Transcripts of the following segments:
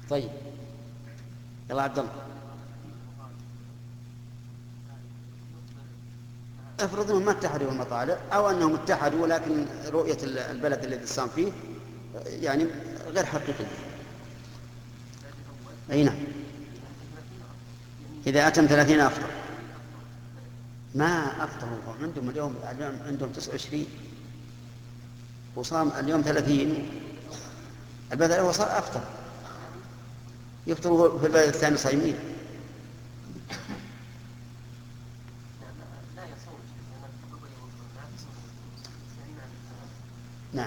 طيب، يلا عبد الله. افرض انهم ما اتحدوا المطالع او انهم اتحدوا ولكن رؤية البلد الذي صام فيه يعني غير حقيقية. اي نعم، اذا اتم 30 افطر. ما افطروا عندهم اليوم عندهم 29 وصام اليوم 30 البلد هو صار افطر، يفطروا في البلد الثاني صايمين. نعم،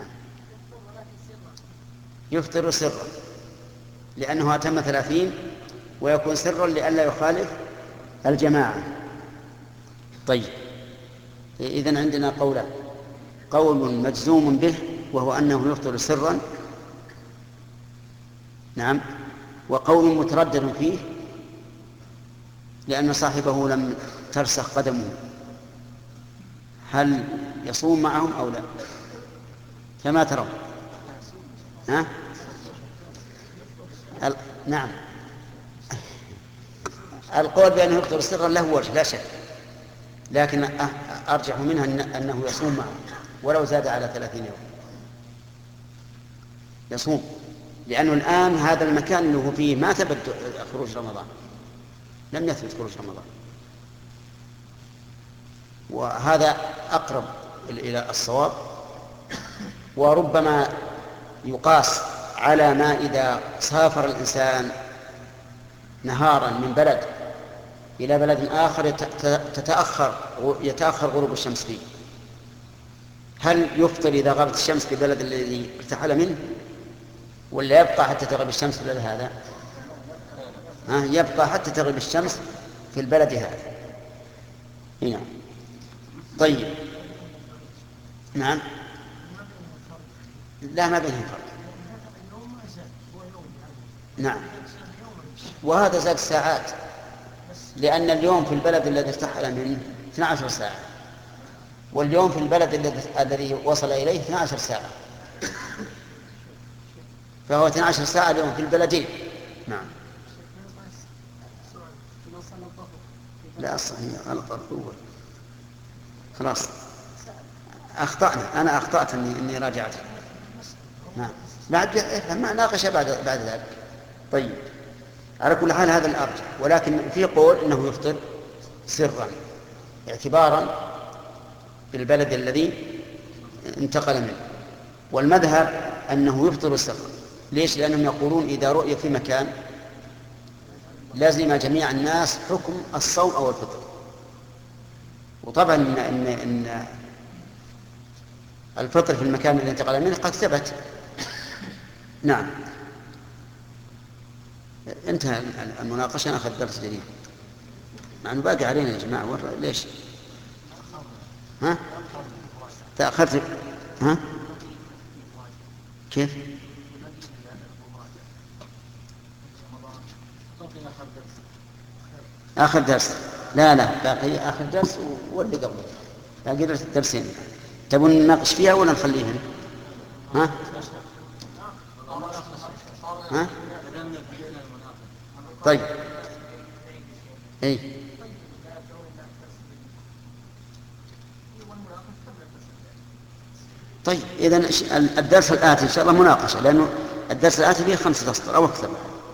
يفطر سرا لأنه أتم 30 ويكون سرا لئلا يخالف الجماعة. طيب، إذن عندنا قولان: قول مجزوم به وهو أنه يفطر سرا، نعم، وقول متردد فيه لأن صاحبه لم ترسخ قدمه، هل يصوم معهم أو لا؟ كما ترون. ها؟ نعم، القول بأنه يفطر سرا له وجه لا شك، لكن أرجح منها أنه يصوم معه ولو زاد على 30 يوم يصوم، لأنه الآن هذا المكان اللي هو فيه ما ثبت خروج رمضان، لم يثبت خروج رمضان، وهذا أقرب إلى الصواب. وربما يقاس على ما إذا سافر الإنسان نهارا من بلد إلى بلد آخر يتأخر غروب الشمس فيه، هل يفطر إذا غابت الشمس في البلد الذي ارتحل منه ولا يبقى حتى تغرب الشمس في البلد هذا؟ يبقى حتى تغرب الشمس في البلد هذا. هنا. طيب، نعم، لا ما بينهم فرق. نعم، وهذا زاد ساعات، لأن اليوم في البلد الذي ارتحل منه 12 ساعة، واليوم في البلد الذي وصل إليه 12 ساعة، فهو 12 ساعة اليوم في البلدين. نعم، لا صحيح غلط الأول، خلاص أخطأنا، أنا أخطأت إني راجعت. نعم، ما ناقش بعد ذلك. طيب، على كل حال هذا الأرجح، ولكن في قول إنه يفطر سرا اعتبارا بالبلد الذي انتقل منه، والمذهب أنه يفطر سرا. ليش؟ لأنهم يقولون إذا رؤي في مكان لازم جميع الناس حكم الصوم أو الفطر، وطبعا إن الفطر في المكان الذي انتقل منه قد ثبت. نعم، انتهى المناقشة، أخذ درس جديد مع أنه باقي علينا يا جماعة. ليش تأخرت؟ كيف؟ آخر درس؟ لا باقي آخر درس واللي قبله باقي درسين. تبون نناقش فيها ولا نخليها؟ طيب، طيب، إذن الدرس الآتي إن شاء الله مناقشة، لأنه الدرس الآتي فيه 5 أسطر أو أكثر.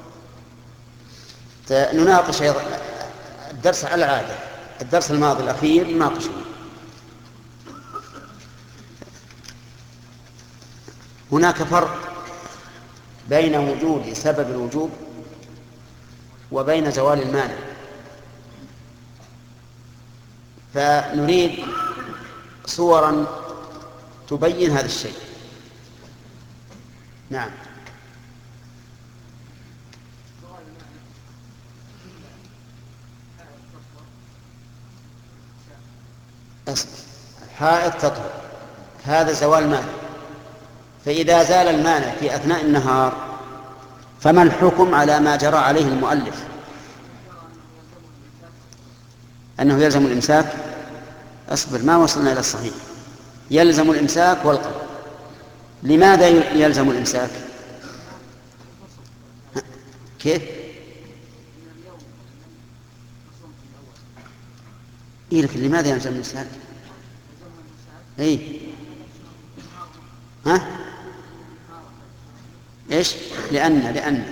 نناقش الدرس على العادة، الدرس الماضي الأخير نناقشه. هناك فرق بين وجود سبب الوجوب وبين زوال المانع، فنريد صورا تبين هذا الشيء. نعم، حائط تطهر، هذا زوال مانع، فإذا زال المانع في أثناء النهار فما الحكم على ما جرى عليه المؤلف أنه يلزم الإمساك؟ أصبر، ما وصلنا إلى الصحيح. يلزم الإمساك والقضاء. لماذا يلزم الإمساك؟ كيف؟ إيه لكن لماذا يلزم الإمساك؟ إيه ها؟ إيش؟ لأن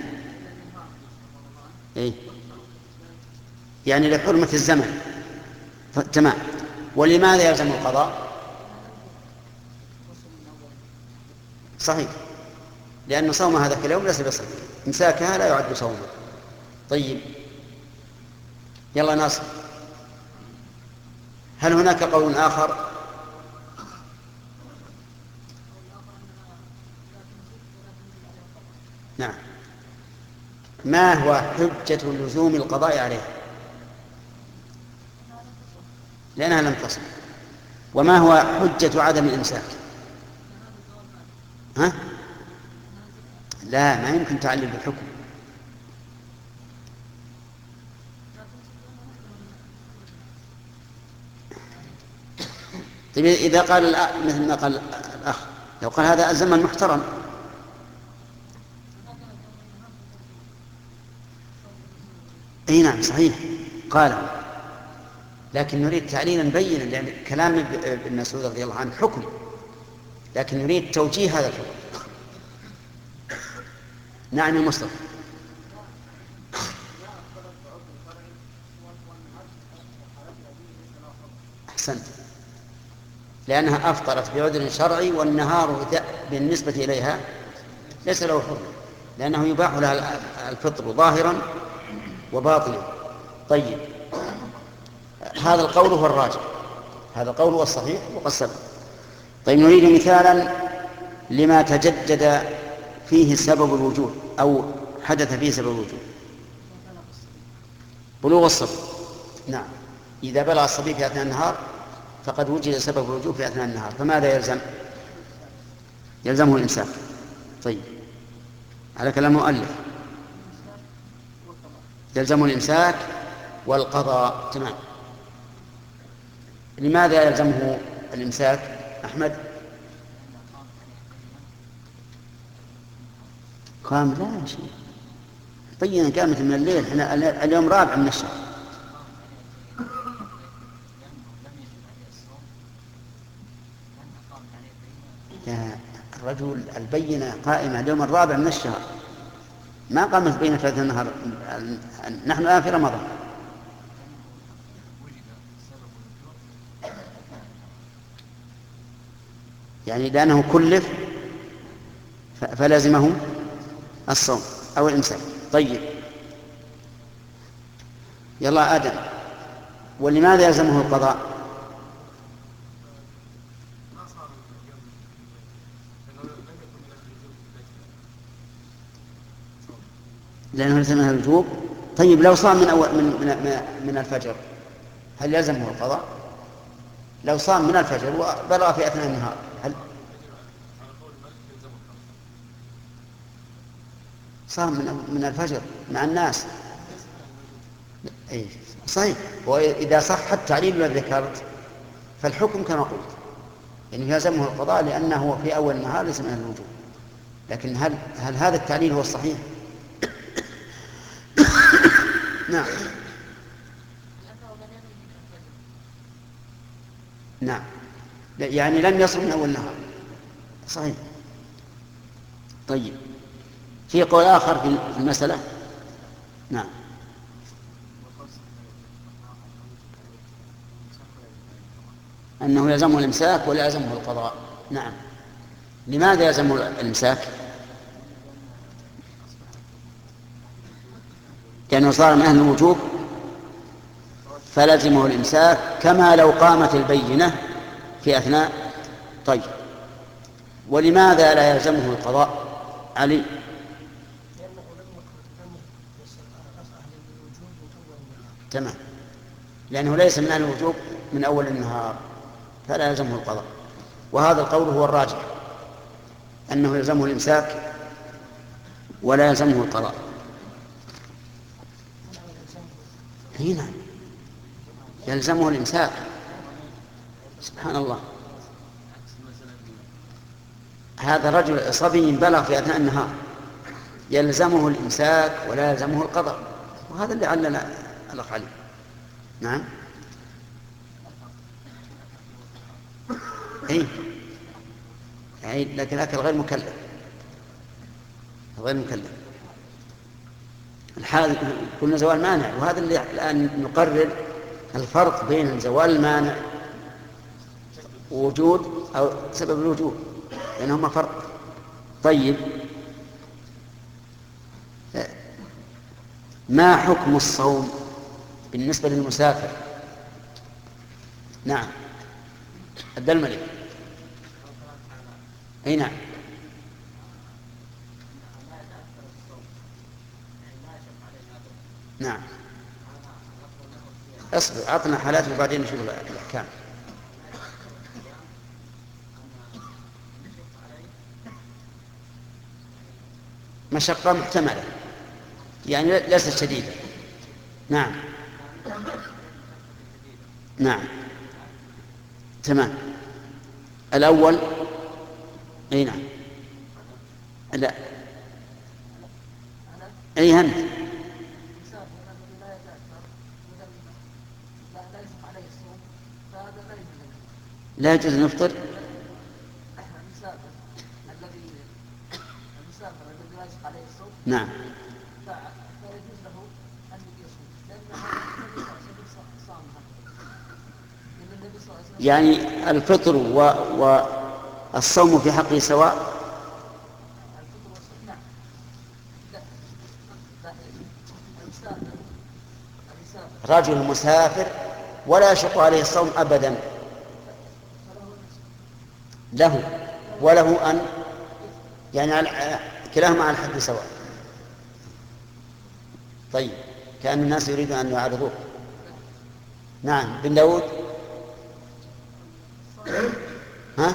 إيه يعني لحرمة الزمن. تمام. ولماذا يلزم القضاء؟ صحيح، لأن صوم هذاك اليوم ليس بصوم، إمساكها لا يعد صوما. طيب يلا ناصر، هل هناك قول آخر؟ نعم. ما هو حجة لزوم القضاء عليه؟ لأنها لم تصل. وما هو حجة عدم الإمساك؟ ها؟ لا، ما يمكن تعليل بالحكم. طيب إذا قال مثل ما قال الأخ، لو قال هذا الزمن محترم، أي نعم صحيح قال، لكن نريد تعليلا بينا، لأن كلام ابن مسعود رضي الله عنه حكم، لكن نريد توجيه هذا الحكم. نعم المصطفى. أحسنت، لأنها أفطرت بعذر شرعي، والنهار بالنسبة إليها ليس له حكم، لأنه يباح لها الفطر ظاهرا وباطنا. طيب هذا القول هو الراجح، هذا القول هو الصحيح وقد سبق. طيب نريد مثالا لما تجدد فيه سبب الوجوب أو حدث فيه سبب الوجوب. بلوغ الصبي. نعم، إذا بلغ الصبي في أثناء النهار فقد وجد سبب الوجوب في أثناء النهار، فماذا يلزم؟ يلزمه الإمساك. طيب على كلام المؤلف يلزمه الإمساك والقضاء. تمام. لماذا يلزمه الإمساك أحمد؟ قام لا شيء بينا قامت من الليل، احنا اليوم رابع من الشهر. يا الرجل البينة قائمة اليوم الرابع من الشهر، ما قامت بين ثلاث النهار، نحن الآن في رمضان. يعني لأنه كلف فلازمه الصوم أو الإمساك. طيب يلا آدم، ولماذا يلزمه القضاء؟ لأنه يلزمه الوجوب. طيب لو صام من الفجر هل يلزمه القضاء؟ لو صام من الفجر وبلغ في أثناء النهار هل صام من الفجر مع الناس؟ أي صحيح. وإذا صح التعليل الذي ذكرت فالحكم كما قلت إنه يلزمه القضاء لأنه في أول النهار ليس من الوجوب. لكن هل هذا التعليل هو الصحيح؟ نعم. نعم يعني لم يصل من أول النهار. صحيح. طيب في قول آخر في المسألة. نعم. أنه يلزمه الإمساك ولا يلزمه القضاء. نعم. لماذا يلزمه الإمساك؟ لأنه صار من أهل الوجوب فلزمه الإمساك كما لو قامت البينة في أثناء. طيب ولماذا لا يلزمه القضاء؟ علي. تمام، لأنه ليس من أهل الوجوب من أول النهار فلا يلزمه القضاء. وهذا القول هو الراجح، أنه يلزمه الإمساك ولا يلزمه القضاء. هنا يلزمه الإمساك. سبحان الله، هذا رجل صبي بلغ في أثناء النهار يلزمه الإمساك ولا يلزمه القضاء، وهذا اللي علّل الأخ علي. نعم. أي لكن أكل غير مكلف، غير مكلف. الحال كل زوال مانع، وهذا اللي الآن نقرر الفرق بين زوال المانع ووجود أو سبب الوجود، بينهما فرق. طيب، ما حكم الصوم بالنسبة للمسافر؟ نعم، عبد الملك. أي نعم. نعم، اصبر، عطنا حالات وبعدين نشوف الأحكام. مشقة محتملة يعني ليست شديدة. نعم نعم تمام. الأول أي نعم. لا أي هم لا يجوز أن يفطر. نعم. يعني الفطر والصوم في حقه سواء. رجل مسافر ولا يشق عليه الصوم أبدا، له وله أن يعني كلاهما على الحد سواء. طيب، كأن الناس يريدون أن يعرضوه. نعم، بن داود. ها؟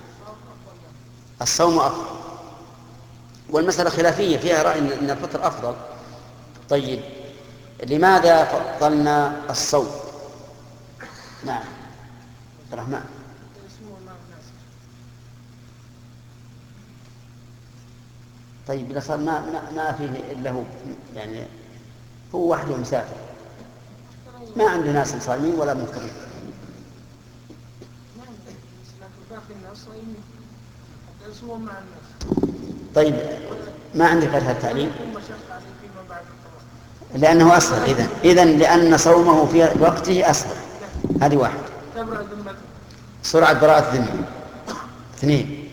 الصوم أفضل، والمسألة خلافية فيها رأي أن الفطر أفضل. طيب، لماذا فضلنا الصوم؟ نعم الرحمن. طيب، إذا صار ما فيه إلا هو، يعني هو وحده مسافر ما عنده ناس صائمين ولا مفطرين. طيب، ما عندك غير هذا التعليم؟ لأنه أسهل. إذن لأن صومه في وقته أسهل. هذه واحد. سرعة براءة الذمة. 2.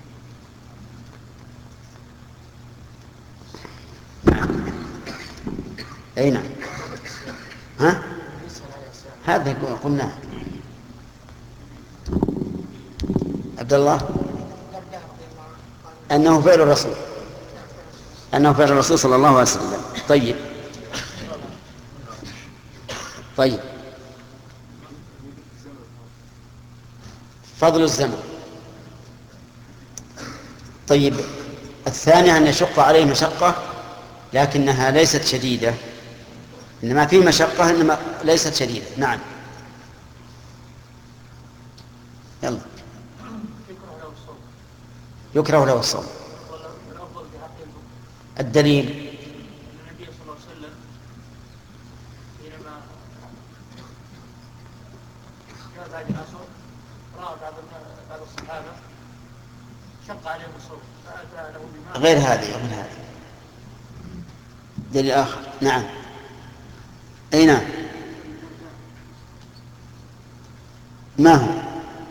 أي نعم. ها؟ هذا قلنا. عبد الله. أنه فعل الرسول صلى الله عليه وسلم. طيب، فضل الزمن. طيب، الثاني أن يشق عليه مشقة لكنها ليست شديدة، إنما فيه مشقة إنما ليست شديدة. نعم. يلا. يكره له الصوم. الدليل النبي صلى الله عليه وسلم حينما جاء بعد العصر رأى بعض الصحابة شق عليهم الصوم فأتى له بماء. غير هذه دليل آخر. نعم. أي نعم. ما هو؟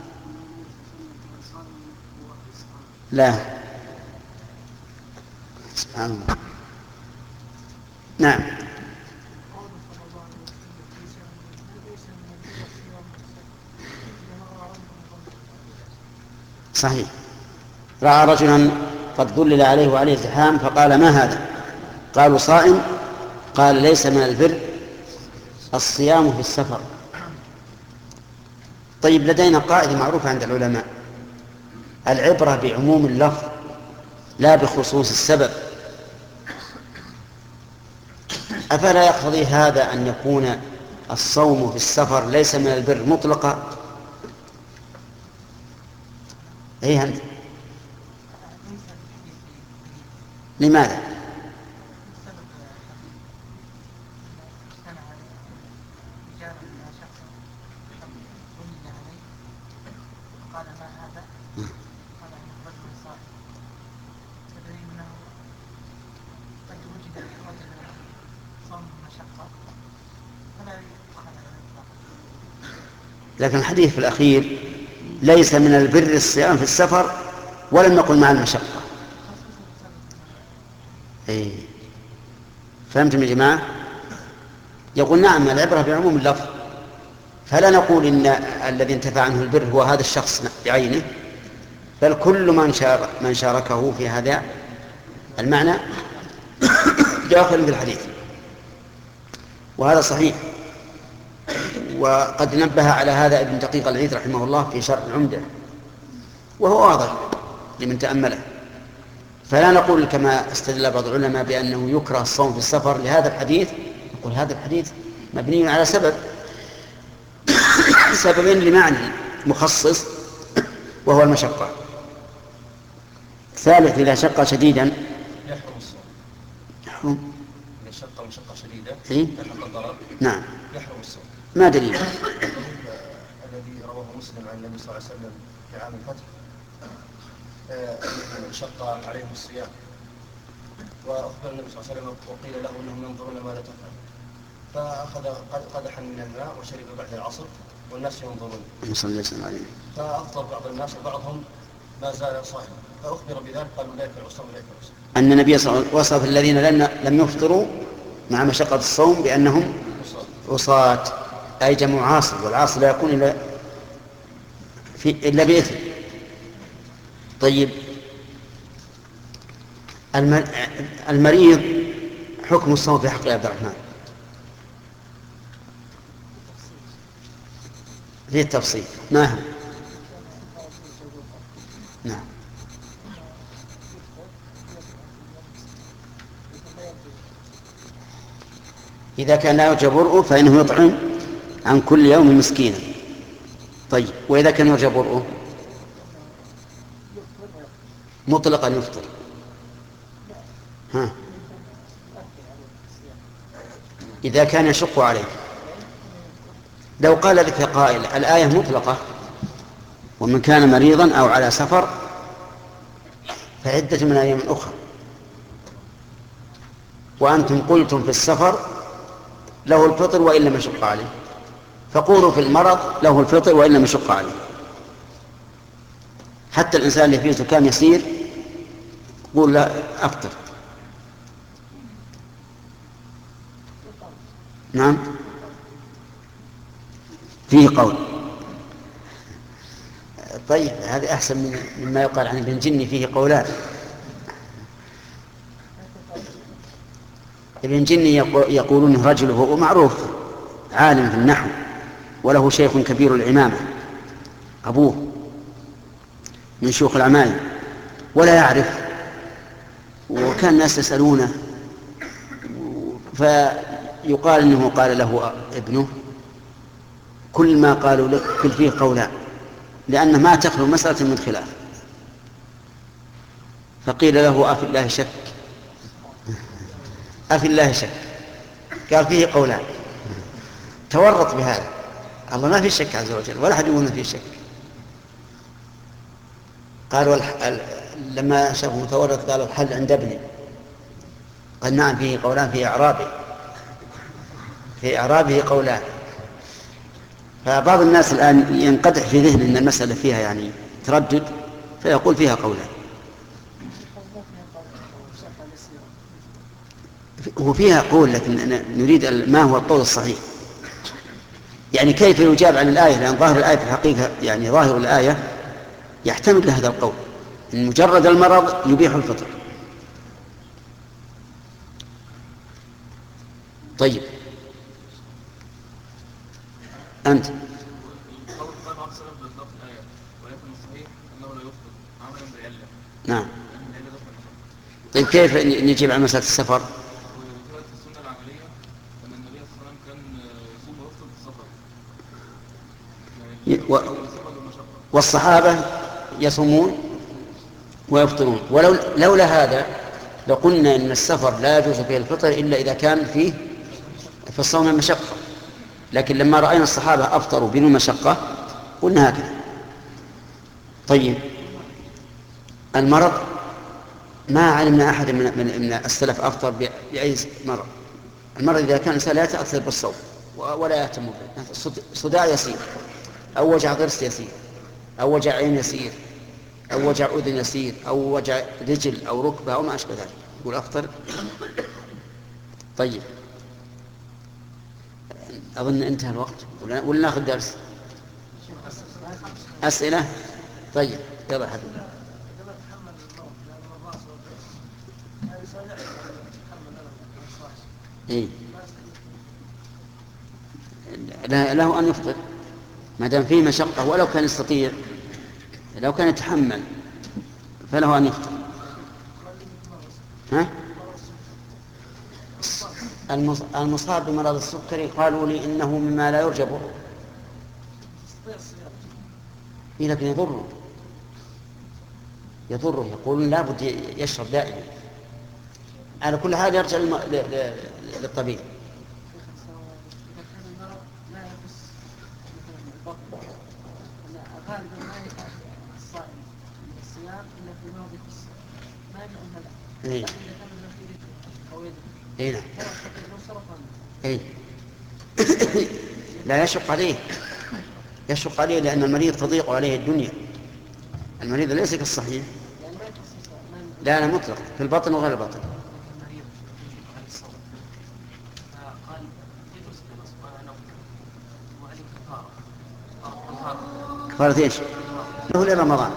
لا، سبحان الله. نعم. صحيح. رأى رجلا قد ظلل عليه وعليه زحام فقال: ما هذا؟ قالوا: صائم. قال: ليس من البر الصيام في السفر. طيب، لدينا قاعدة معروفة عند العلماء: العبرة بعموم اللفظ لا بخصوص السبب. أفلا يقتضي هذا أن يكون الصوم في السفر ليس من البر مطلقا؟ أي أنت؟ لماذا؟ لكن الحديث في الأخير ليس من البر الصيام في السفر، ولم نقل مع المشقة. إيه. فهمتم يا جماعة؟ يقول نعم العبرة بعموم اللفظ، فلا نقول إن الذي انتفع عنه البر هو هذا الشخص بعينه، بل كل من شاركه في هذا المعنى داخل في الحديث، وهذا صحيح. وقد نبه على هذا ابن دقيق العيد رحمه الله في شرح العمدة، وهو واضح لمن تأمله. فلا نقول كما استدل بعض العلماء بأنه يكره الصوم في السفر لهذا الحديث، نقول هذا الحديث مبني على سببين لمعنى مخصص وهو المشقة. ثالث إذا شق شديدا يحرم الصوم. يحرم إذا شق مشقة شديدة يحرم الضرر. نعم. يحرم الصوم. ما دليل؟ الذي رواه مسلم عن النبي صلى الله عليه وسلم في عام الفتح شق عليهم الصيام، وأخبر النبي صلى الله عليه وسلم وقيل له أنهم ينظرون ما لا تفعل، فأخذ قدحا من الماء وشرب بعد العصر والناس ينظرون، فأفطر بعض الناس وبعضهم ما زال صائما، فأخبر بذلك قالوا لا يكفي الصوم لا يكفي الصوم. أن النبي صلى الله عليه وسلم وصف الذين لم يفطروا مع مشقة الصوم بأنهم عصاة، أي جمع عاصي، والعاصي لا يكون إلا بإثم. طيب المريض حكم الصوم في حق عبد الرحمن فيه التفصيل. ما هو؟ نعم. إذا كان لا يرجى برؤه فإنه يطعم عن كل يوم مسكينا. طيب وإذا كان يرجى برؤه مطلقا يفطر. ها إذا كان يشق عليه. لو قال لك قائل الآية مطلقة ومن كان مريضا أو على سفر فعدة من أيام أخرى، وأنتم قلتم في السفر له الفطر وإن لم يشق عليه، فقولوا في المرض له الفطر وإن لم يشق عليه. حتى الإنسان اللي فيه زكام يسير قول لا أفطر. نعم فيه قول. طيب هذا أحسن مما يقال عن ابن جني فيه قولان. ابن جني يقولون رجل هو معروف عالم في النحو وله شيخ كبير العمامة، أبوه من شيوخ العماية ولا يعرف، وكان الناس يسألونه فيقال إنه قال له ابنه كل ما قالوا لك كل فيه قولان، لأن ما تخلو مسألة من خلاف. فقيل له أفي الله شك، أفي الله شك، قال فيه قولان. تورط بهذا، الله ما في شك عز وجل ولا أحد يقول فيه شك. قالوا لما شافوا متورط قالوا الحل عند ابني، قال نعم فيه قولان في إعرابه قولان. فبعض الناس الآن ينقدح في ذهن أن المسألة فيها يعني تردد فيقول فيها قولان. وفيها قول لكن نريد ما هو القول الصحيح، يعني كيف يجاب عن الآية، لأن ظاهر الآية في الحقيقة يعني ظاهر الآية يحتمل لهذا القول إن مجرد المرض يبيح الفطر. طيب أنت نعم. طيب كيف نجيب عن مسألة السفر؟ والصحابة يصومون ويفطرون، ولولا هذا لقلنا إن السفر لا يجوز فيه الفطر إلا إذا كان فيه في الصوم مشقة، لكن لما رأينا الصحابة أفطروا بدون مشقة قلنا هكذا. طيب المرض ما علمنا أحد من السلف أفطر بأي مرض. المرض إذا كان الإنسان لا يتأثر بالصوم ولا يهتم به، صداع يسير أو وجع ضرس يسير أو وجع عين يسير أو وجع أذن يسير أو وجع رجل أو ركبة أو ما أشبه ذلك يقول أفطر. طيب أظن انتهى الوقت ولا ناخذ درس أسئلة؟ طيب يلا حبيبي. إيه؟ له أن يفطر ما دام فيه مشقة، ولو كان يستطيع، لو كان يتحمل فله أن يفطر. ها؟ المصاب بمرض السكري قالوا لي إنه مما لا يرجى بره، لكن يضره يقولون لا بد يشرب دائما. على كل حال يرجع للطبيب. إيه. إيه نعم. إيه. لا يشق عليه لأن المريض تضيق عليه الدنيا. المريض ليس كالصحيح. لا مطلق في البطن وغير البطن. كفارة ايش؟ له لرمضان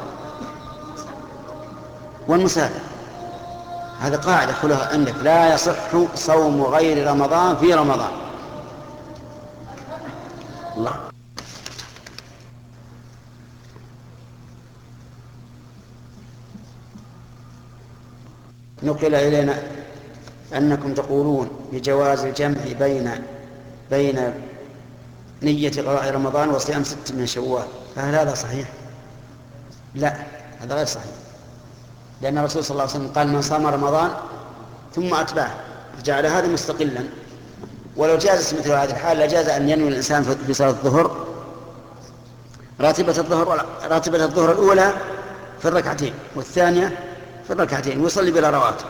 والمسافر. هذا قاعدة كلها عندك، لا يصح صوم غير رمضان في رمضان. الله. نقل إلينا أنكم تقولون بجواز الجمع بين نية قضاء رمضان وصيام 6 من شوال، فهل هذا صحيح؟ لا، هذا غير صحيح، لأن الرسول صلى الله عليه وسلم قال من صام رمضان ثم أتبعه، فجعل هذا مستقلا. ولو جاز مثل هذه الحال لجاز أن ينوي الإنسان في صلاة الظهر راتبة الظهر الأولى في الركعتين والثانية في الركعتين ويصلي بلا رواتب.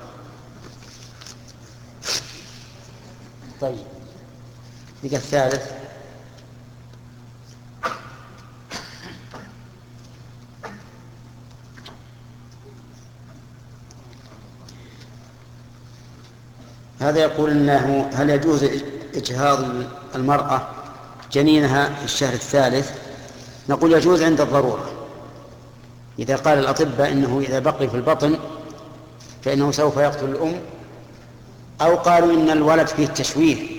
طيب بقى الثالث. هذا يقول إنه هل يجوز إجهاض المرأة جنينها في الشهر الثالث؟ نقول يجوز عند الضرورة. إذا قال الأطباء إنه إذا بقي في البطن فإنه سوف يقتل الأم، أو قالوا إن الولد فيه تشويه،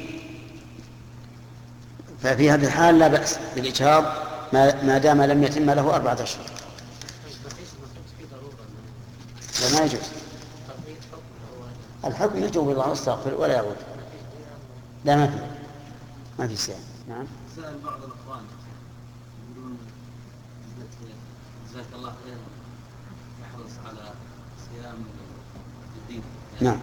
ففي هذه الحال لا بأس بالإجهاض ما دام لم يتم له 4 أشهر. لا ما يجوز. الحكم يجوز الله واستغفر ولا يعود. لا ما في سؤال. نعم. سأل بعض الأخوان يقولون جزاك الله خير يحرص على صيام الدين. نعم.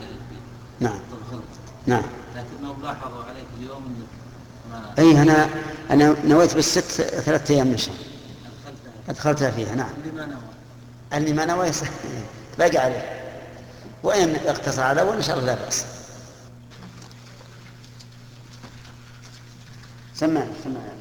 لكنهم لاحظوا عليك اليوم أي أنا نويت بالست 3 أيام من الشهر أدخلتها فيها. نعم. اللي ما نوى باقي عليه، وإن اقتصر على وإن شاء الله لا بأس. سمع. قال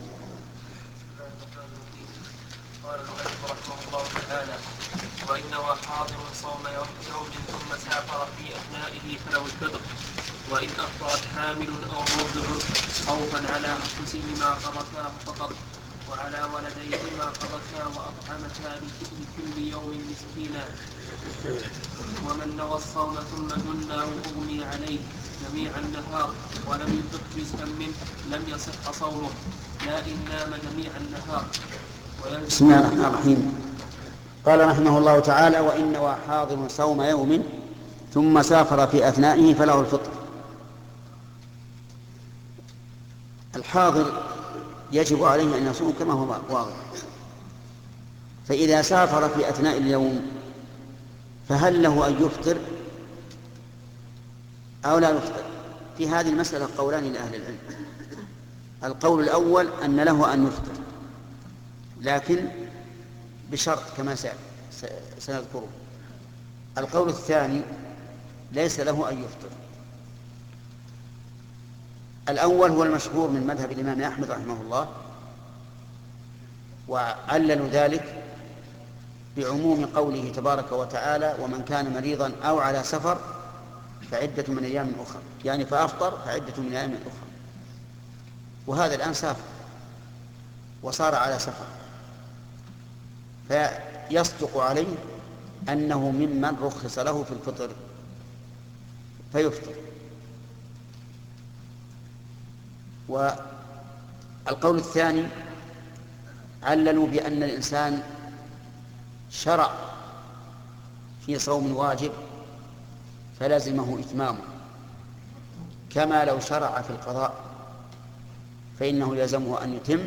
المؤلف رحمه الله تعالى: وإنما حاضر صوم يوم ثم سافر في أثنائه فله الفطر، وإن أفطرت حامل أو مرضع خوفا على أنفسهما قضتا فقط، وعلى ولديهما قضتا وأطعمتا لكل يوم مسكينا. ومن نوى الصوم ثم جناه أغمي عليه جميع النهار ولم يفطر جزءا منه لم يصح صومه، لا إن نام جميع النهار. بسم الله الرحمن الرحيم. قال رحمه الله تعالى: وإن نوى حاضر صوم يوم ثم سافر في أثنائه فله الفطر. الحاضر يجب عليه أن يصوم كما هو واضح، فإذا سافر في أثناء اليوم فهل له أن يفطر أو لا يفطر؟ في هذه المسألة قولان لأهل العلم. القول الأول أن له أن يفطر، لكن بشرط كما سنذكره. القول الثاني ليس له أن يفطر. الأول هو المشهور من مذهب الإمام أحمد رحمه الله، وعللوا ذلك بعموم قوله تبارك وتعالى: ومن كان مريضا أو على سفر فعدة من أيام أخرى، يعني فأفطر فعدة من أيام أخرى. وهذا الآن سافر وصار على سفر، فيصدق عليه أنه ممن رخص له في الفطر فيفطر. والقول الثاني عللوا بأن الإنسان شرع في صوم واجب فلزمه إتمامه، كما لو شرع في القضاء فإنه يلزمه أن يتم،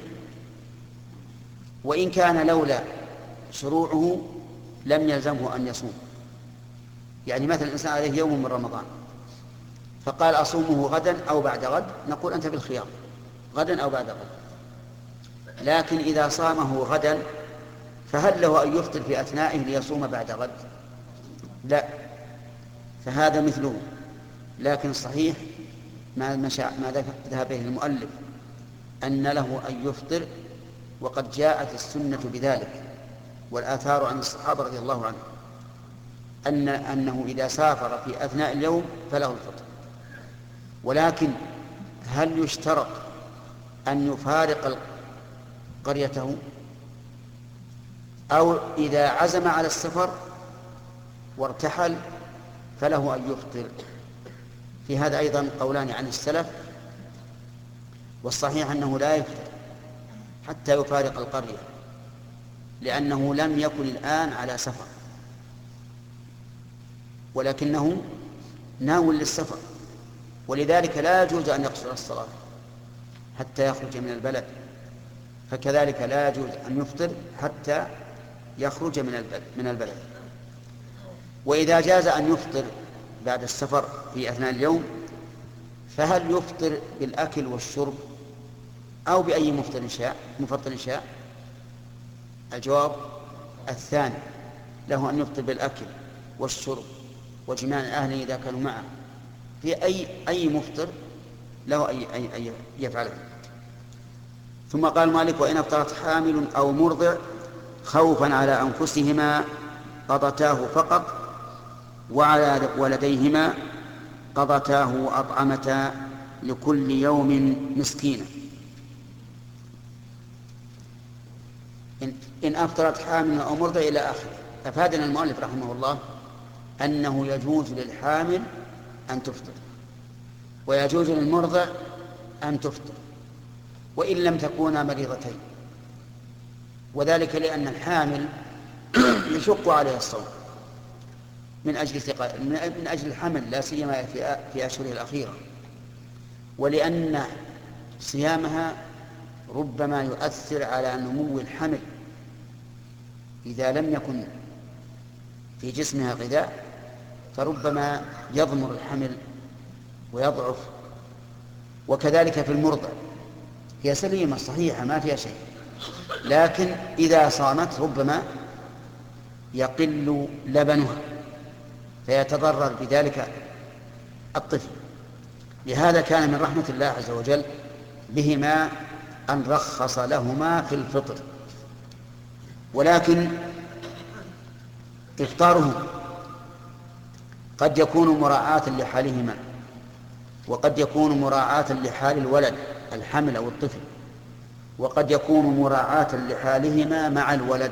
وإن كان لولا شروعه لم يلزمه أن يصوم. يعني مثلا الإنسان عليه يوم من رمضان فقال أصومه غدا أو بعد غد، نقول أنت بالخيار غدا أو بعد غد. لكن إذا صامه غدا فهل له أن يفطر في أثنائه ليصوم بعد غد؟ لا، فهذا مثله. لكن الصحيح ما ذهب به المؤلف أن له أن يفطر، وقد جاءت السنة بذلك والآثار عن الصحابة رضي الله عنهم أنه إذا سافر في أثناء اليوم فله الفطر. ولكن هل يشترط أن يفارق قريته، أو إذا عزم على السفر وارتحل فله أن يفطر؟ في هذا أيضا قولان عن السلف، والصحيح أنه لا يفطر حتى يفارق القرية، لأنه لم يكن الآن على سفر ولكنه ناو للسفر، ولذلك لا يجوز أن يقصر الصلاة حتى يخرج من البلد، فكذلك لا يجوز أن يفطر حتى يخرج من البلد. وإذا جاز أن يفطر بعد السفر في أثناء اليوم فهل يفطر بالأكل والشرب أو بأي مفطر شاء؟ الجواب الثاني، له أن يفطر بالأكل والشرب وجماع أهله إذا كانوا معه، في أي مفطر له أن يفعله. ثم قال مالك: وإن أفطرت حامل أو مرضع خوفا على أنفسهما قضتاه فقط، وعلى ولديهما قضتاه أطعمة لكل يوم مسكينا. إن أفطرت حامل أو مرضع إلى آخره. أفادنا المؤلف رحمه الله أنه يجوز للحامل أن تفطر ويجوز للمرضع أن تفطر وإن لم تكونا مريضتين، وذلك لأن الحامل يشق عليها الصوم من أجل الحمل، لا سيما في أشهره الأخيرة، ولأن صيامها ربما يؤثر على نمو الحمل إذا لم يكن في جسمها غذاء، فربما يضمر الحمل ويضعف. وكذلك في المرضع، هي سليمة صحيحة ما فيها شيء، لكن إذا صامت ربما يقل لبنها فيتضرر بذلك الطفل. لهذا كان من رحمة الله عز وجل بهما أن رخص لهما في الفطر. ولكن إفطارهم قد يكون مراعاة لحالهما، وقد يكون مراعاة لحال الولد الحمل أو الطفل، وقد يكون مراعاة لحالهما مع الولد.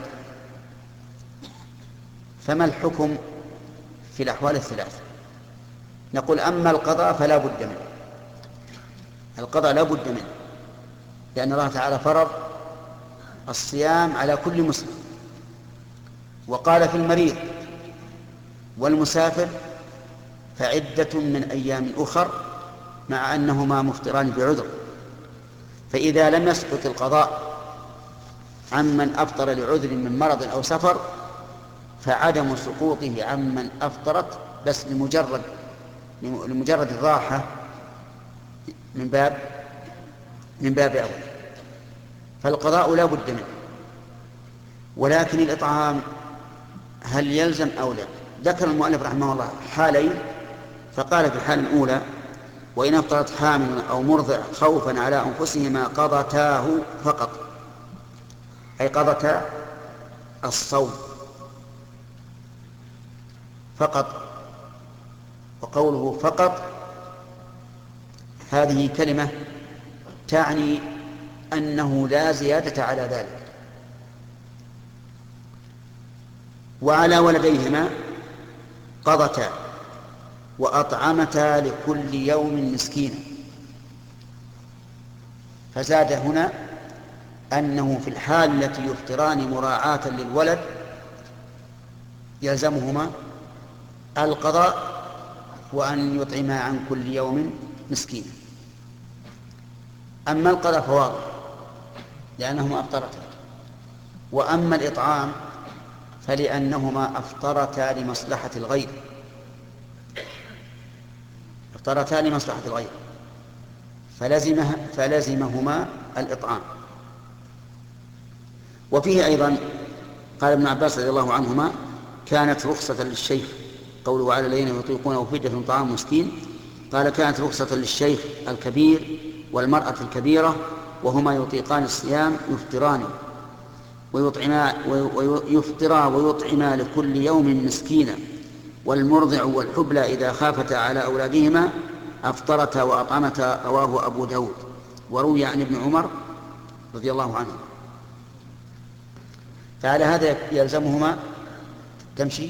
فما الحكم في الأحوال الثلاث؟ نقول: أما القضاء فلا بد منه، القضاء لا بد منه، لأن الله تعالى فرض الصيام على كل مسلم، وقال في المريض والمسافر فعدة من أيام أخر، مع أنهما مفطران بعذر. فإذا لم يسقط القضاء عمن أفطر لعذر من مرض أو سفر فعدم سقوطه عمن أفطرت بس لمجرد الراحة من باب أول، فالقضاء لا بد منه. ولكن الإطعام هل يلزم أو لا؟ ذكر المؤلف رحمه الله حالين، فقال في الحالة الأولى: وإن أفطرت حامل أو مرضع خوفا على أنفسهما قضتاه فقط. أي قضتا الصوم فقط. وقوله فقط هذه كلمة تعني أنه لا زيادة على ذلك. وعلى ولديهما قضتا وأطعمتا لكل يوم مسكينا. فزاد هنا أنه في الحال التي يفطران مراعاة للولد يلزمهما القضاء وأن يطعما عن كل يوم مسكينا. أما القضاء فواضح لأنهما أفطرتا، وأما الإطعام فلأنهما أفطرتا لمصلحة الغير، أفطرتا لمصلحة الغير فلزمهما الإطعام. وفيه أيضا قال ابن عباس رضي الله عنهما كانت رخصة للشيخ، قوله وعلى الذين يطيقونه فدية طعام مسكين، قال كانت رخصة للشيخ الكبير والمرأة الكبيرة وهما يطيقان الصيام يفطران ويطعما لكل يوم مسكينا، والمرضع والحبلى إذا خافتا على أولادهما أفطرتا وأطعمتا. رواه أبو داود. وروي عن ابن عمر رضي الله عنه. فعلى هذا يلزمهما تمشي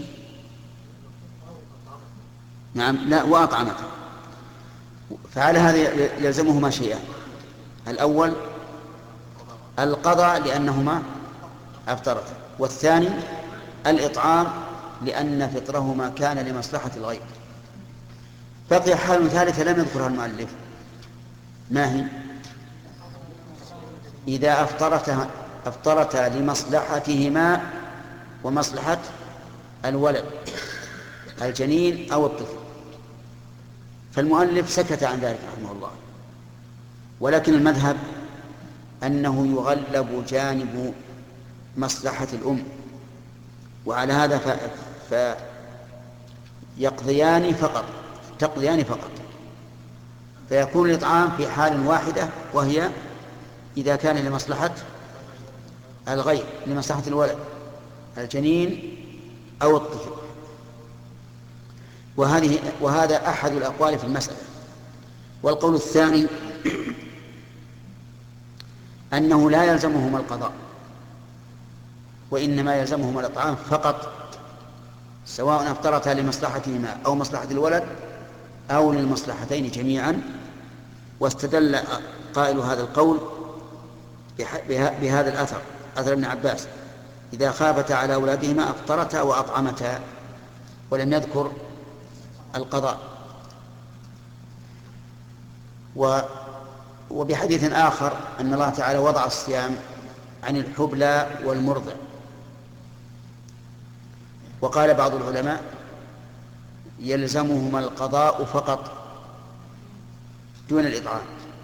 نعم لا وأطعمتا. فعلى هذا يلزمهما شيئان: الأول القضاء لأنهما أفطرتا، والثاني الإطعام لأن فطرهما كان لمصلحة الغير. بقي حال ثالثة لم يذكرها المؤلف، ما هي؟ إذا أفطرتا لمصلحتهما ومصلحة الولد الجنين أو الطفل. فالمؤلف سكت عن ذلك رحمه الله، ولكن المذهب أنه يغلب جانب مصلحة الأم، وعلى هذا تقضيان فقط، فيكون الإطعام في حال واحدة، وهي إذا كان لمصلحة الغير، لمصلحة الولد الجنين أو الطفل. وهذا أحد الأقوال في المسألة. والقول الثاني أنه لا يلزمهما القضاء، وإنما يلزمهما الإطعام فقط، سواء أفطرتا لمصلحتهما أو مصلحة الولد أو للمصلحتين جميعا. واستدل قائل هذا القول بهذا الأثر، أثر ابن عباس: إذا خافتا على أولادهما أفطرتا وأطعمتا، ولم يذكر القضاء. وبحديث آخر أن الله تعالى وضع الصيام عن الحبلى والمرضع. وقال بعض العلماء يلزمهما القضاء فقط دون الإطعام،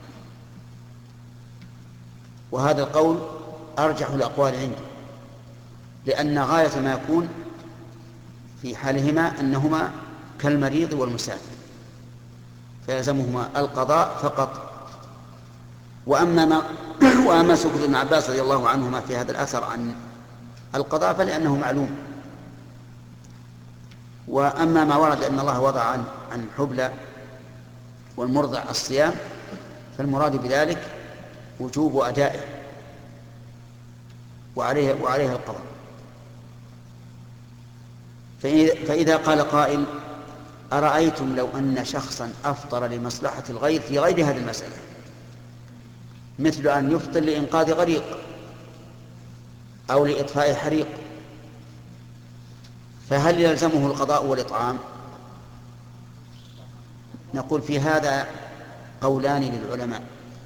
وهذا القول أرجح الأقوال عندي، لأن غاية ما يكون في حالهما أنهما كالمريض والمسافر، فيلزمهما القضاء فقط. وأما سكوت ابن عباس رضي الله عنهما في هذا الأثر عن القضاء فلأنه معلوم. وأما ما ورد أن الله وضع عن الحبلى والمرضع الصيام فالمراد بذلك وجوب أدائه وعليه القضاء. فإذا قال قائل: أرأيتم لو أن شخصا أفطر لمصلحة الغير في غير هذه المسألة، مثل أن يفطر لإنقاذ غريق أو لإطفاء حريق، فهل يلزمه القضاء والإطعام؟ نقول في هذا قولان للعلماء،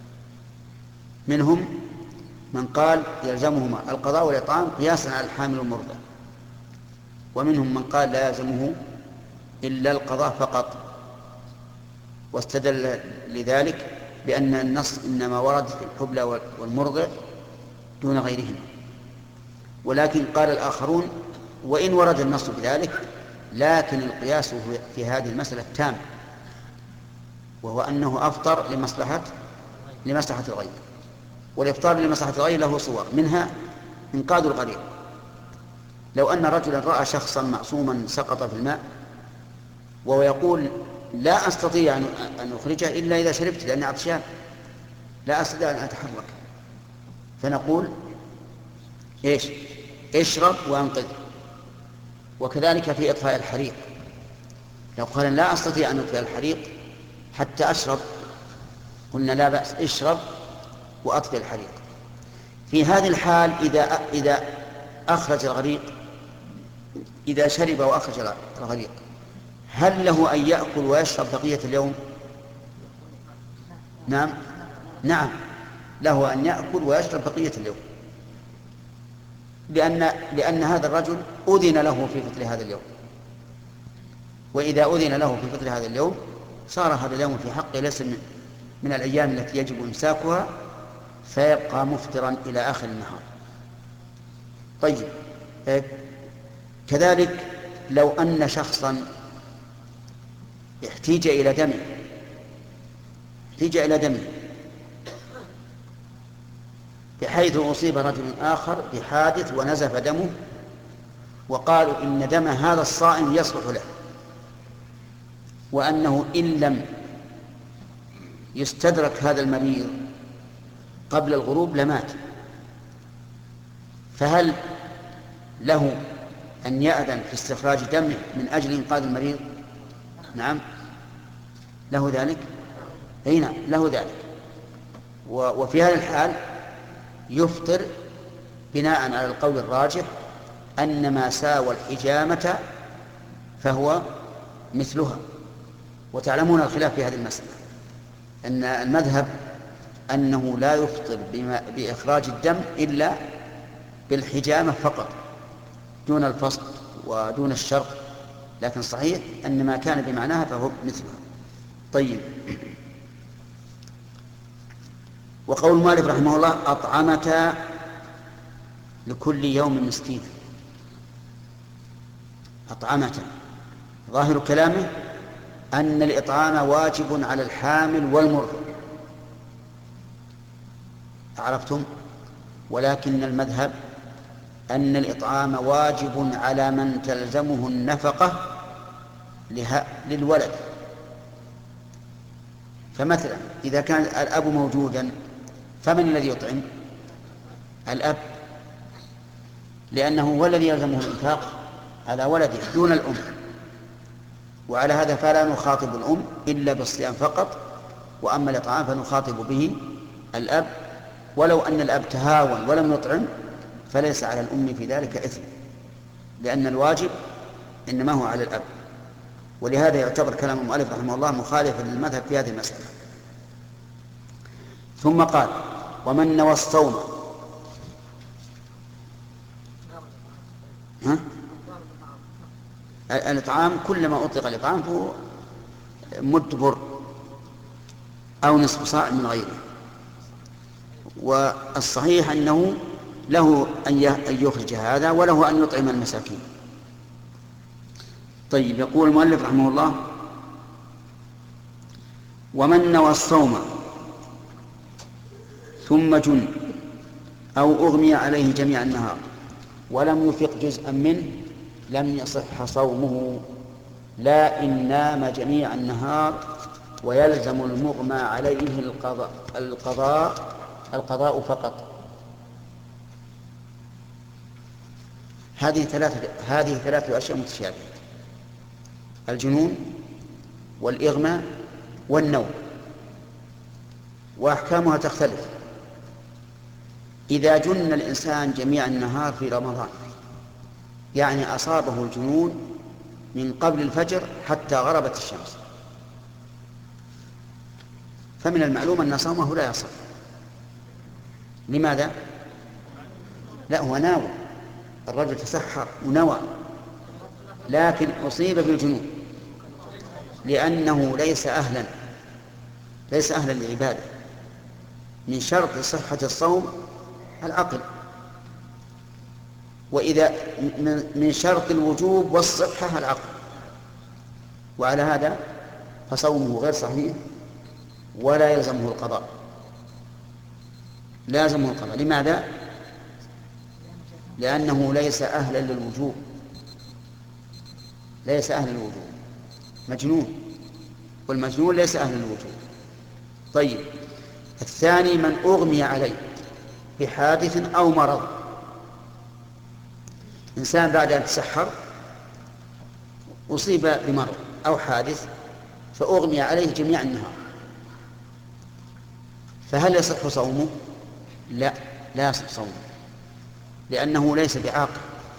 منهم من قال يلزمهما القضاء والإطعام قياسا على الحامل والمرضع، ومنهم من قال لا يلزمه إلا القضاء فقط، واستدل لذلك بأن النص إنما ورد في الحبلى والمرضع دون غيرهما. ولكن قال الآخرون: وإن ورد النص بذلك لكن القياس في هذه المسألة تام، وهو أنه أفطر لمصلحة الغير، والإفطار لمصلحة الغير له صور، منها إنقاذ الغريق. لو أن رجلا رأى شخصا معصوما سقط في الماء وهو يقول لا أستطيع أن أخرجه إلا إذا شربت لأني عطشان، لا أستطيع أن أتحرك، فنقول إيش؟ اشرب وأنقذ. وكذلك في إطفاء الحريق، لو قال لا أستطيع أن أطفئ الحريق حتى أشرب، قلنا لا بأس، اشرب وأطفئ الحريق. في هذه الحال إذا أخرج الغريق، إذا شرب وأخرج الغريق، هل له أن يأكل ويشرب بقية اليوم؟ نعم، له أن يأكل ويشرب بقية اليوم، لأن هذا الرجل أذن له في فطر هذا اليوم، وإذا أذن له في فطر هذا اليوم صار هذا اليوم في حقه ليس من الأيام التي يجب إمساكها، فيبقى مفطرا إلى آخر النهار. طيب، كذلك لو أن شخصا احتيج إلى دمه بحيث أصيب رجل آخر بحادث ونزف دمه، وقالوا إن دم هذا الصائم يصلح له، وأنه إن لم يستدرك هذا المريض قبل الغروب لمات، فهل له أن يأذن في استخراج دمه من أجل إنقاذ المريض؟ نعم، له ذلك. أي نعم، له ذلك. وفي هذا الحال يفطر بناء على القول الراجح أن ما ساوى الحجامة فهو مثلها. وتعلمون الخلاف في هذه المسألة، أن المذهب أنه لا يفطر بإخراج الدم إلا بالحجامة فقط دون الفصل ودون الشرق، لكن صحيح أن ما كان بمعناها فهو مثلها. طيب، وقول مالك رحمه الله أطعمة لكل يوم مسكين. أطعمة ظاهر كلامه أن الإطعام واجب على الحامل والمرضع، عرفتم؟ ولكن المذهب أن الإطعام واجب على من تلزمه النفقة للولد. فمثلا إذا كان الأب موجودا فمن الذي يطعم؟ الأب، لأنه هو الذي يلزمه الإنفاق على ولده دون الأم. وعلى هذا فلا نخاطب الأم إلا بالصيام فقط، وأما الإطعام فنخاطب به الأب، ولو أن الأب تهاون ولم يطعم فليس على الأم في ذلك إثم، لأن الواجب إنما هو على الأب. ولهذا يعتبر كلام المؤلف رحمه الله مخالفا للمذهب في هذه المسألة. ثم قال ومن نوى الصوم الإطعام، كلما أطلق الإطعام فهو مد بر أو نصف صاع من غيره. والصحيح أنه له أن يخرج هذا وله أن يطعم المساكين. طيب، يقول المؤلف رحمه الله ومن نوى الصوم ثم جن أو أغمي عليه جميع النهار ولم يفق جزءا منه لم يصح صومه، لا إن نام جميع النهار ويلزم المغمى عليه القضاء فقط. هذه ثلاثة أشياء متشابهة: الجنون والإغماء والنوم، وأحكامها تختلف. إذا جن الإنسان جميع النهار في رمضان، يعني أصابه الجنون من قبل الفجر حتى غربت الشمس، فمن المعلوم أن صومه لا يصح. لماذا؟ لا، هو ناوى، الرجل تسحر ونوى، لكن أصيب بالجنون لأنه ليس أهلا للعبادة. من شرط صحة الصوم العقل، وإذا من شرط الوجوب والصحة العقل، وعلى هذا فصومه غير صحيح ولا يلزمه القضاء. لازمه القضاء. لماذا؟ لأنه ليس أهلا للوجوب، ليس أهلا للوجوب، مجنون، والمجنون ليس أهلا للوجوب. طيب، الثاني من أغمي عليه بحادث أو مرض. إنسان بعد أن تسحر أصيب بمرض أو حادث فأغمي عليه جميع النهار، فهل يصح صومه؟ لا، لا يصح صومه، لأنه ليس بعاقل،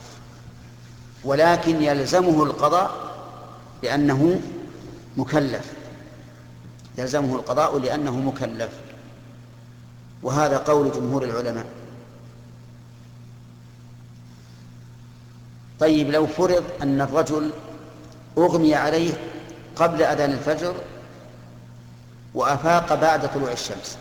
ولكن يلزمه القضاء لأنه مكلف، يلزمه القضاء لأنه مكلف، وهذا قول جمهور العلماء. طيب، لو فرض أن الرجل أغمي عليه قبل أذان الفجر وأفاق بعد طلوع الشمس،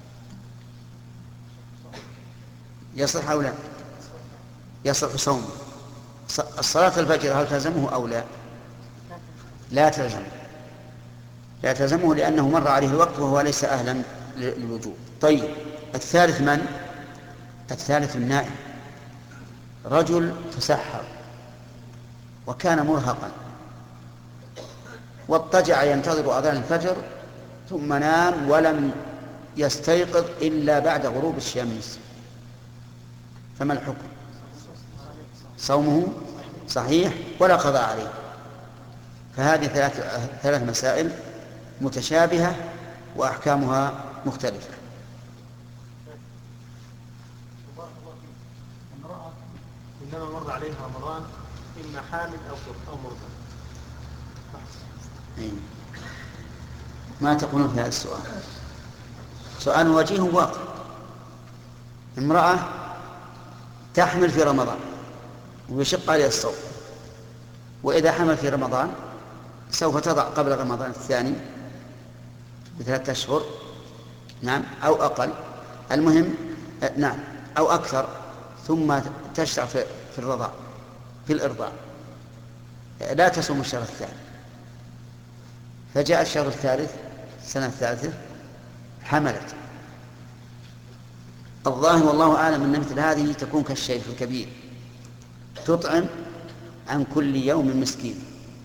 يصح أو لا؟ يصح صومه. الصلاة الفجر هل تلزمه أو لا؟ لا تلزمه، لا تلزمه، لأنه مر عليه الوقت وهو ليس أهلا للوجوب. طيب، الثالث من؟ الثالث النائم. رجل تسحر وكان مرهقا واضطجع ينتظر أذان الفجر ثم نام ولم يستيقظ إلا بعد غروب الشمس، فما الحكم؟ صومه صحيح ولا قضاء عليه. فهذه ثلاث مسائل متشابهة وأحكامها مختلفة. امرأة إنما مر عليها رمضان إما حامل أو مرضى. ما تقولون في هذا السؤال؟ سؤال وجيه واقع. امرأة تحمل في رمضان ويشق عليها الصوم، وإذا حمل في رمضان سوف تضع قبل رمضان الثاني ب3 أشهر، نعم، أو أقل، المهم نعم، أو أكثر، ثم تشرع في الرضاع، في الإرضاع، لا تصوم الشهر الثاني. فجاء الشهر الثالث، السنة الثالثة، حملت. الظاهر والله أعلم أن مثل هذه تكون كالشيخ الكبير، تطعم عن كل يوم مسكين.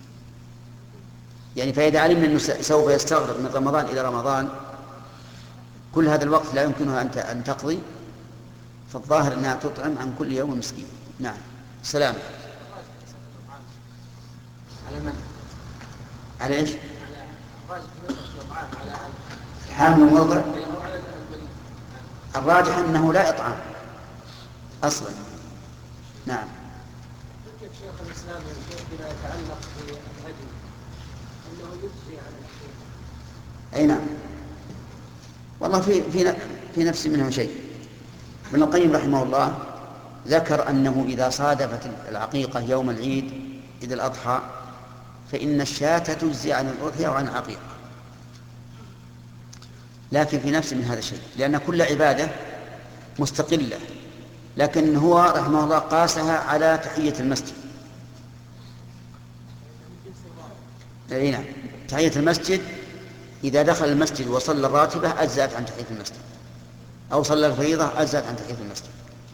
يعني فإذا علمنا أنه سوف يستغرق من رمضان إلى رمضان كل هذا الوقت لا يمكنها أن تقضي، فالظاهر أنها تطعم عن كل يوم مسكين. نعم. سلام. على من؟ على إيش؟ حامل ووضع. الراجح أنه لا إطعام أصلا. نعم. شيخ الإسلام فيما يتعلق بالهدي أنه يجزي عن الشيء. أي نعم، والله في نفس منه شيء. ابن القيم رحمه الله ذكر أنه إذا صادفت العقيقة يوم العيد عيد الأضحى فإن الشاة تجزي عن الأضحية وعن العقيقة، لكن في نفس من هذا الشيء، لأن كل عبادة مستقلة، لكن هو رحمه الله قاسها على تحية المسجد. أي نعم، تحية المسجد إذا دخل المسجد وصلى الراتبة أجزأت عن تحية المسجد، أو صلى الفريضة أجزأت عن تحية المسجد.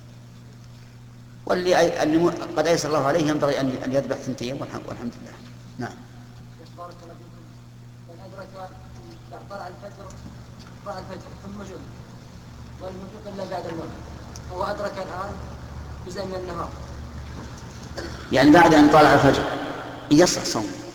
واللي قد أيسر الله عليه ينبغي أن يذبح 2 والحمد لله. نعم. بارك الله فيكم. من أدرك طلع الفجر ثم جن ولم يفق إلا بعد المغرب، هو أدرك الآن جزء من النهار، يعني بعد أن طلع الفجر يصح صوم.